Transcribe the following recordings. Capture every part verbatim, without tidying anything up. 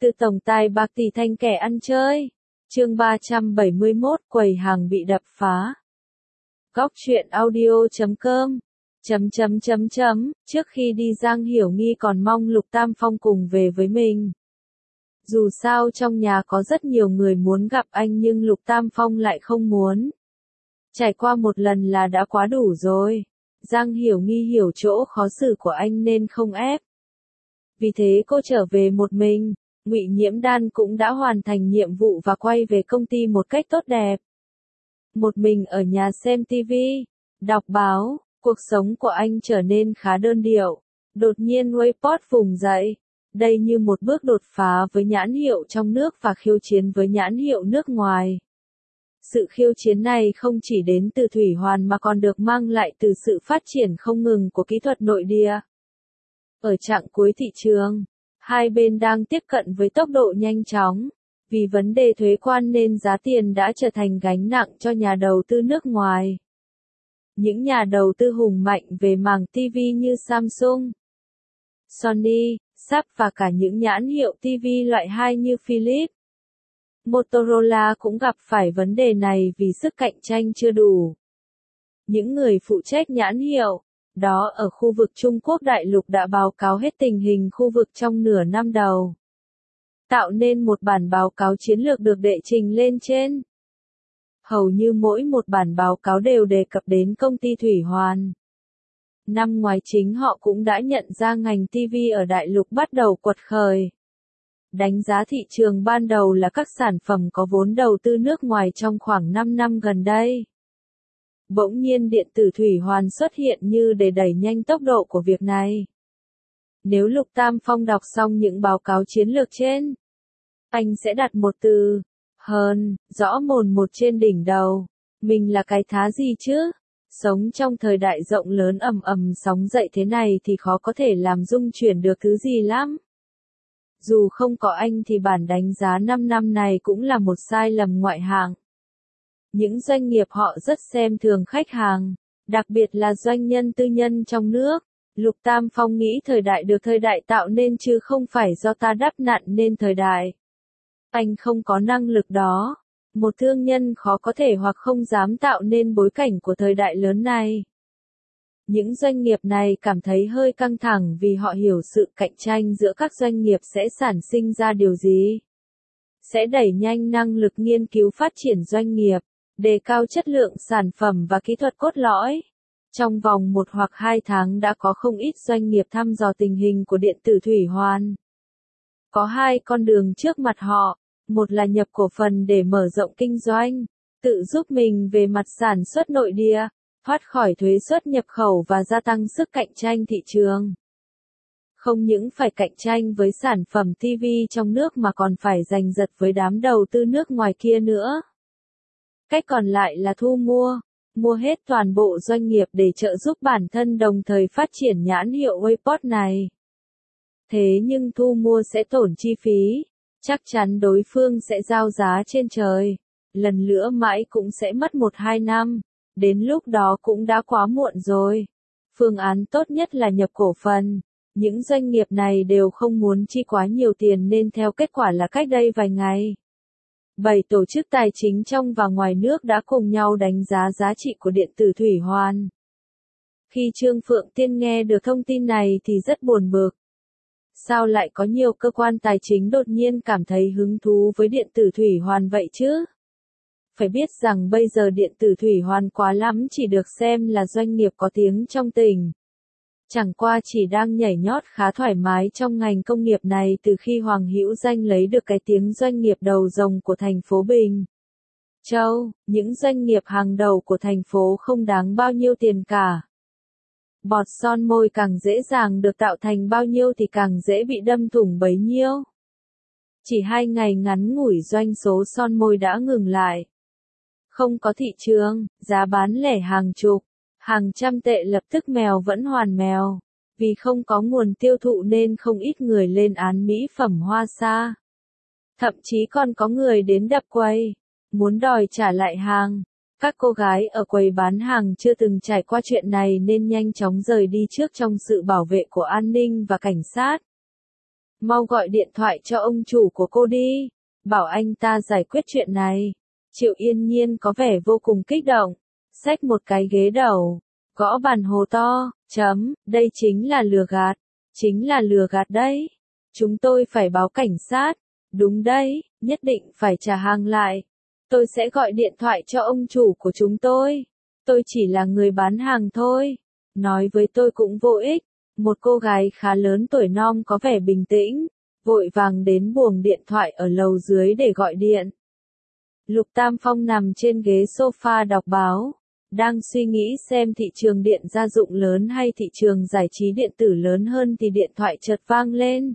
Từ tổng tài bạc tỷ thành kẻ ăn chơi. Chương ba trăm bảy mươi mốt, quầy hàng bị đập phá. Góc truyện audio chấm com chấm chấm chấm chấm Trước khi đi Giang Hiểu Nghi còn mong Lục Tam Phong cùng về với mình. Dù sao trong nhà có rất nhiều người muốn gặp anh nhưng Lục Tam Phong lại không muốn. Trải qua một lần là đã quá đủ rồi. Giang Hiểu Nghi hiểu chỗ khó xử của anh nên không ép. Vì thế cô trở về một mình. Ngụy Nhiễm Đan cũng đã hoàn thành nhiệm vụ và quay về công ty một cách tốt đẹp. Một mình ở nhà xem tivi, đọc báo, cuộc sống của anh trở nên khá đơn điệu. Đột nhiên Wayport vùng dậy. Đây như một bước đột phá với nhãn hiệu trong nước và khiêu chiến với nhãn hiệu nước ngoài. Sự khiêu chiến này không chỉ đến từ Thủy Hoàn mà còn được mang lại từ sự phát triển không ngừng của kỹ thuật nội địa. Ở chặng cuối thị trường, hai bên đang tiếp cận với tốc độ nhanh chóng. Vì vấn đề thuế quan nên giá tiền đã trở thành gánh nặng cho nhà đầu tư nước ngoài. Những nhà đầu tư hùng mạnh về mảng ti vi như Samsung, Sony, Sharp và cả những nhãn hiệu ti vi loại hai như Philips, Motorola cũng gặp phải vấn đề này vì sức cạnh tranh chưa đủ. Những người phụ trách nhãn hiệu đó ở khu vực Trung Quốc đại lục đã báo cáo hết tình hình khu vực trong nửa năm đầu, tạo nên một bản báo cáo chiến lược được đệ trình lên trên. Hầu như mỗi một bản báo cáo đều đề cập đến công ty Thủy Hoàn. Năm ngoái chính họ cũng đã nhận ra ngành ti vi ở đại lục bắt đầu quật khởi. Đánh giá thị trường ban đầu là các sản phẩm có vốn đầu tư nước ngoài trong khoảng năm năm gần đây. Bỗng nhiên điện tử Thủy Hoàn xuất hiện như để đẩy nhanh tốc độ của việc này. Nếu Lục Tam Phong đọc xong những báo cáo chiến lược trên, anh sẽ đặt một từ, hơn, rõ mồn một trên đỉnh đầu. Mình là cái thá gì chứ? Sống trong thời đại rộng lớn ầm ầm sóng dậy thế này thì khó có thể làm rung chuyển được thứ gì lắm. Dù không có anh thì bản đánh giá năm năm này cũng là một sai lầm ngoại hạng. Những doanh nghiệp họ rất xem thường khách hàng, đặc biệt là doanh nhân tư nhân trong nước. Lục Tam Phong nghĩ thời đại được thời đại tạo nên chứ không phải do ta đắp nặn nên thời đại. Anh không có năng lực đó. Một thương nhân khó có thể hoặc không dám tạo nên bối cảnh của thời đại lớn này. Những doanh nghiệp này cảm thấy hơi căng thẳng vì họ hiểu sự cạnh tranh giữa các doanh nghiệp sẽ sản sinh ra điều gì. Sẽ đẩy nhanh năng lực nghiên cứu phát triển doanh nghiệp, đề cao chất lượng sản phẩm và kỹ thuật cốt lõi. Trong vòng một hoặc hai tháng đã có không ít doanh nghiệp thăm dò tình hình của điện tử Thủy Hoàn. Có hai con đường trước mặt họ. Một là nhập cổ phần để mở rộng kinh doanh, tự giúp mình về mặt sản xuất nội địa, thoát khỏi thuế xuất nhập khẩu và gia tăng sức cạnh tranh thị trường. Không những phải cạnh tranh với sản phẩm ti vi trong nước mà còn phải giành giật với đám đầu tư nước ngoài kia nữa. Cách còn lại là thu mua, mua hết toàn bộ doanh nghiệp để trợ giúp bản thân đồng thời phát triển nhãn hiệu Wayport này. Thế nhưng thu mua sẽ tổn chi phí. Chắc chắn đối phương sẽ giao giá trên trời. Lần nữa mãi cũng sẽ mất một hai năm. Đến lúc đó cũng đã quá muộn rồi. Phương án tốt nhất là nhập cổ phần. Những doanh nghiệp này đều không muốn chi quá nhiều tiền nên theo kết quả là cách đây vài ngày. Bảy tổ chức tài chính trong và ngoài nước đã cùng nhau đánh giá giá trị của điện tử Thủy Hoàn. Khi Trương Phượng Tiên nghe được thông tin này thì rất buồn bực. Sao lại có nhiều cơ quan tài chính đột nhiên cảm thấy hứng thú với điện tử Thủy Hoàn vậy chứ? Phải biết rằng bây giờ điện tử Thủy Hoàn quá lắm chỉ được xem là doanh nghiệp có tiếng trong tỉnh. Chẳng qua chỉ đang nhảy nhót khá thoải mái trong ngành công nghiệp này từ khi Hoàng Hữu Danh lấy được cái tiếng doanh nghiệp đầu rồng của thành phố Bình Châu. Những doanh nghiệp hàng đầu của thành phố không đáng bao nhiêu tiền cả. Bọt son môi càng dễ dàng được tạo thành bao nhiêu thì càng dễ bị đâm thủng bấy nhiêu. Chỉ hai ngày ngắn ngủi doanh số son môi đã ngừng lại. Không có thị trường, giá bán lẻ hàng chục, hàng trăm tệ lập tức mèo vẫn hoàn mèo. Vì không có nguồn tiêu thụ nên không ít người lên án mỹ phẩm Hoa Sa. Thậm chí còn có người đến đập quầy, muốn đòi trả lại hàng. Các cô gái ở quầy bán hàng chưa từng trải qua chuyện này nên nhanh chóng rời đi trước trong sự bảo vệ của an ninh và cảnh sát. mau gọi điện thoại cho ông chủ của cô đi, bảo anh ta giải quyết chuyện này. Triệu Yên Nhiên có vẻ vô cùng kích động, xách một cái ghế đầu, gõ bàn hồ to, chấm, đây chính là lừa gạt, chính là lừa gạt đấy. Chúng tôi phải báo cảnh sát, đúng đấy, nhất định phải trả hàng lại. Tôi sẽ gọi điện thoại cho ông chủ của chúng tôi. Tôi chỉ là người bán hàng thôi. Nói với tôi cũng vô ích. Một cô gái khá lớn tuổi non có vẻ bình tĩnh, vội vàng đến buồng điện thoại ở lầu dưới để gọi điện. Lục Tam Phong nằm trên ghế sofa đọc báo, đang suy nghĩ xem thị trường điện gia dụng lớn hay thị trường giải trí điện tử lớn hơn thì điện thoại chợt vang lên.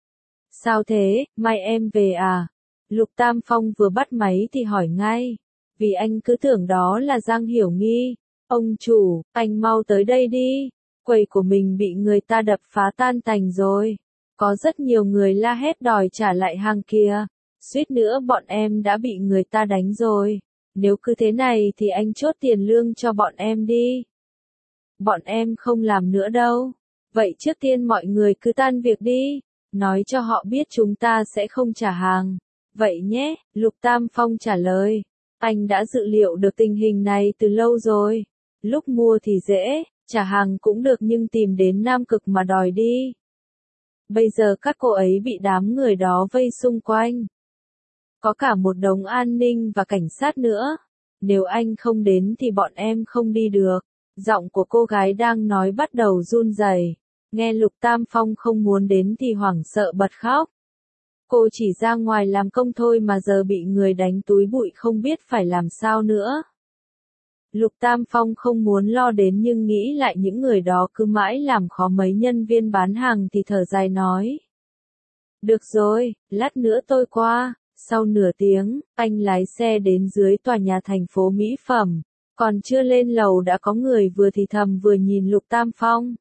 Sao thế, mai em về à? Lục Tam Phong vừa bắt máy thì hỏi ngay, vì anh cứ tưởng đó là Giang Hiểu Nghi. Ông chủ, anh mau tới đây đi, quầy của mình bị người ta đập phá tan tành rồi. Có rất nhiều người la hét đòi trả lại hàng kia, suýt nữa bọn em đã bị người ta đánh rồi. Nếu cứ thế này thì anh chốt tiền lương cho bọn em đi. Bọn em không làm nữa đâu. Vậy trước tiên mọi người cứ tan việc đi, nói cho họ biết chúng ta sẽ không trả hàng. Vậy nhé, Lục Tam Phong trả lời. Anh đã dự liệu được tình hình này từ lâu rồi. Lúc mua thì dễ, trả hàng cũng được nhưng tìm đến Nam Cực mà đòi đi. Bây giờ các cô ấy bị đám người đó vây xung quanh. Có cả một đống an ninh và cảnh sát nữa. Nếu anh không đến thì bọn em không đi được. Giọng của cô gái đang nói bắt đầu run rẩy. Nghe Lục Tam Phong không muốn đến thì hoảng sợ bật khóc. Cô chỉ ra ngoài làm công thôi mà giờ bị người đánh túi bụi không biết phải làm sao nữa. Lục Tam Phong không muốn lo đến nhưng nghĩ lại những người đó cứ mãi làm khó mấy nhân viên bán hàng thì thở dài nói. Được rồi, lát nữa tôi qua. Sau nửa tiếng, anh lái xe đến dưới tòa nhà thành phố Mỹ Phẩm. Còn chưa lên lầu đã có người vừa thì thầm vừa nhìn Lục Tam Phong.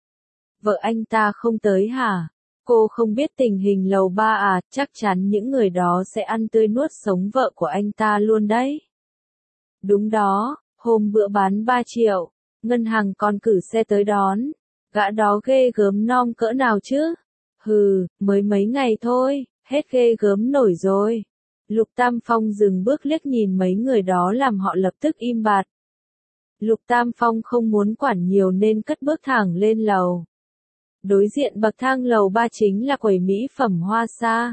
Vợ anh ta không tới hả? Cô không biết tình hình lầu ba à, chắc chắn những người đó sẽ ăn tươi nuốt sống vợ của anh ta luôn đấy. Đúng đó, hôm bữa bán ba triệu, ngân hàng còn cử xe tới đón. Gã đó ghê gớm non cỡ nào chứ? Hừ, mới mấy ngày thôi, hết ghê gớm nổi rồi. Lục Tam Phong dừng bước liếc nhìn mấy người đó làm họ lập tức im bặt. Lục Tam Phong không muốn quản nhiều nên cất bước thẳng lên lầu. Đối diện bậc thang lầu ba chính là quầy mỹ phẩm Hoa Sa.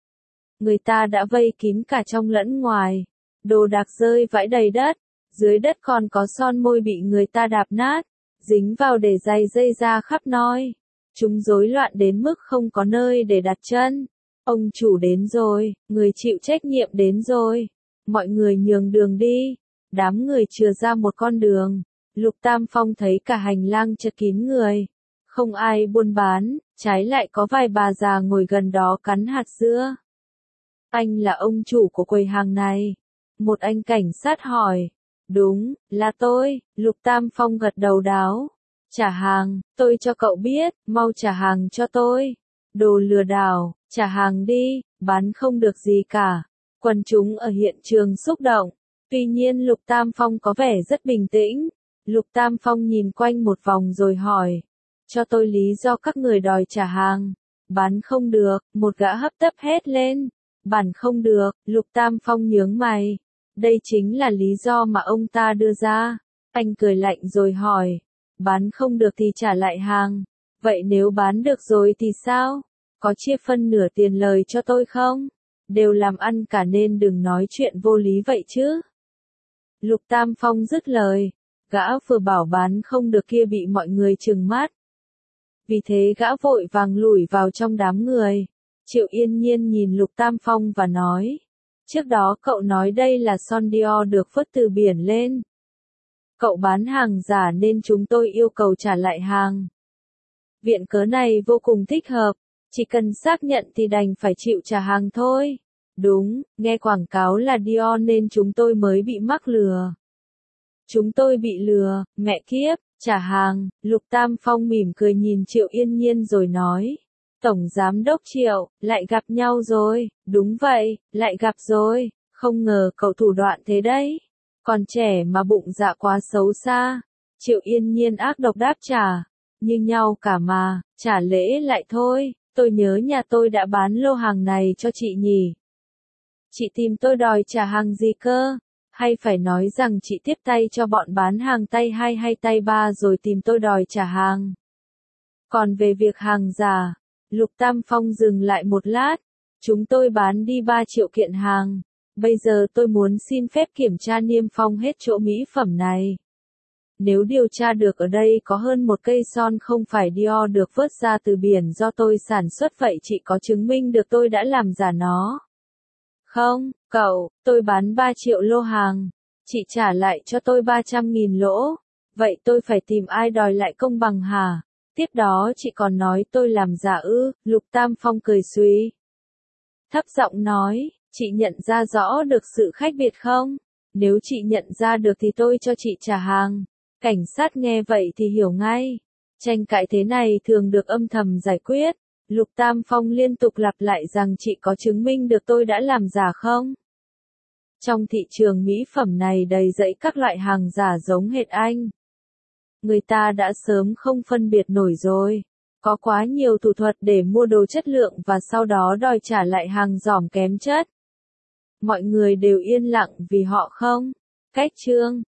Người ta đã vây kín cả trong lẫn ngoài. Đồ đạc rơi vãi đầy đất. Dưới đất còn có son môi bị người ta đạp nát, dính vào để giày dây ra khắp nơi. Chúng rối loạn đến mức không có nơi để đặt chân. Ông chủ đến rồi, người chịu trách nhiệm đến rồi. Mọi người nhường đường đi. Đám người chừa ra một con đường. Lục Tam Phong thấy cả hành lang chật kín người. Không ai buôn bán, trái lại có vài bà già ngồi gần đó cắn hạt dưa. Anh là ông chủ của quầy hàng này. Một anh cảnh sát hỏi. Đúng, là tôi. Lục Tam Phong gật đầu đáo. Trả hàng, tôi cho cậu biết, mau trả hàng cho tôi. Đồ lừa đảo, trả hàng đi, bán không được gì cả. Quần chúng ở hiện trường xúc động. Tuy nhiên Lục Tam Phong có vẻ rất bình tĩnh. Lục Tam Phong nhìn quanh một vòng rồi hỏi. Cho tôi lý do các người đòi trả hàng. Bán không được, một gã hấp tấp hét lên. Bán không được, Lục Tam Phong nhướng mày. Đây chính là lý do mà ông ta đưa ra. Anh cười lạnh rồi hỏi. Bán không được thì trả lại hàng. Vậy nếu bán được rồi thì sao? Có chia phân nửa tiền lời cho tôi không? Đều làm ăn cả nên đừng nói chuyện vô lý vậy chứ. Lục Tam Phong dứt lời. Gã vừa bảo bán không được kia bị mọi người trừng mắt. Vì thế gã vội vàng lủi vào trong đám người. Triệu Yên Nhiên nhìn Lục Tam Phong và nói. Trước đó cậu nói đây là son Dior được vớt từ biển lên. Cậu bán hàng giả nên chúng tôi yêu cầu trả lại hàng. Viện cớ này vô cùng thích hợp. Chỉ cần xác nhận thì đành phải chịu trả hàng thôi. Đúng, nghe quảng cáo là Dior nên chúng tôi mới bị mắc lừa. Chúng tôi bị lừa, mẹ kiếp, trả hàng. Lục Tam Phong mỉm cười nhìn Triệu Yên Nhiên rồi nói. Tổng Giám đốc Triệu, lại gặp nhau rồi. Đúng vậy, lại gặp rồi. Không ngờ cậu thủ đoạn thế đấy. Còn trẻ mà bụng dạ quá xấu xa. Triệu Yên Nhiên ác độc đáp trả. Như nhau cả mà, trả lễ lại thôi. Tôi nhớ nhà tôi đã bán lô hàng này cho chị nhỉ. Chị tìm tôi đòi trả hàng gì cơ? Hay phải nói rằng chị tiếp tay cho bọn bán hàng tay hai hay tay ba rồi tìm tôi đòi trả hàng? Còn về việc hàng giả, Lục Tam Phong dừng lại một lát. Chúng tôi bán đi ba triệu kiện hàng. Bây giờ tôi muốn xin phép kiểm tra niêm phong hết chỗ mỹ phẩm này. Nếu điều tra được ở đây có hơn một cây son không phải Dior được vớt ra từ biển do tôi sản xuất vậy chị có chứng minh được tôi đã làm giả nó? Không, cậu, tôi bán ba triệu lô hàng. Chị trả lại cho tôi ba trăm nghìn lỗ. Vậy tôi phải tìm ai đòi lại công bằng hả? Tiếp đó chị còn nói tôi làm giả ư? Lục Tam Phong cười suy. Thấp giọng nói, chị nhận ra rõ được sự khác biệt không? Nếu chị nhận ra được thì tôi cho chị trả hàng. Cảnh sát nghe vậy thì hiểu ngay. Tranh cãi thế này thường được âm thầm giải quyết. Lục Tam Phong liên tục lặp lại rằng chị có chứng minh được tôi đã làm giả không? Trong thị trường mỹ phẩm này đầy rẫy các loại hàng giả giống hệt anh. Người ta đã sớm không phân biệt nổi rồi. Có quá nhiều thủ thuật để mua đồ chất lượng và sau đó đòi trả lại hàng giỏm kém chất. Mọi người đều yên lặng vì họ không cách chương.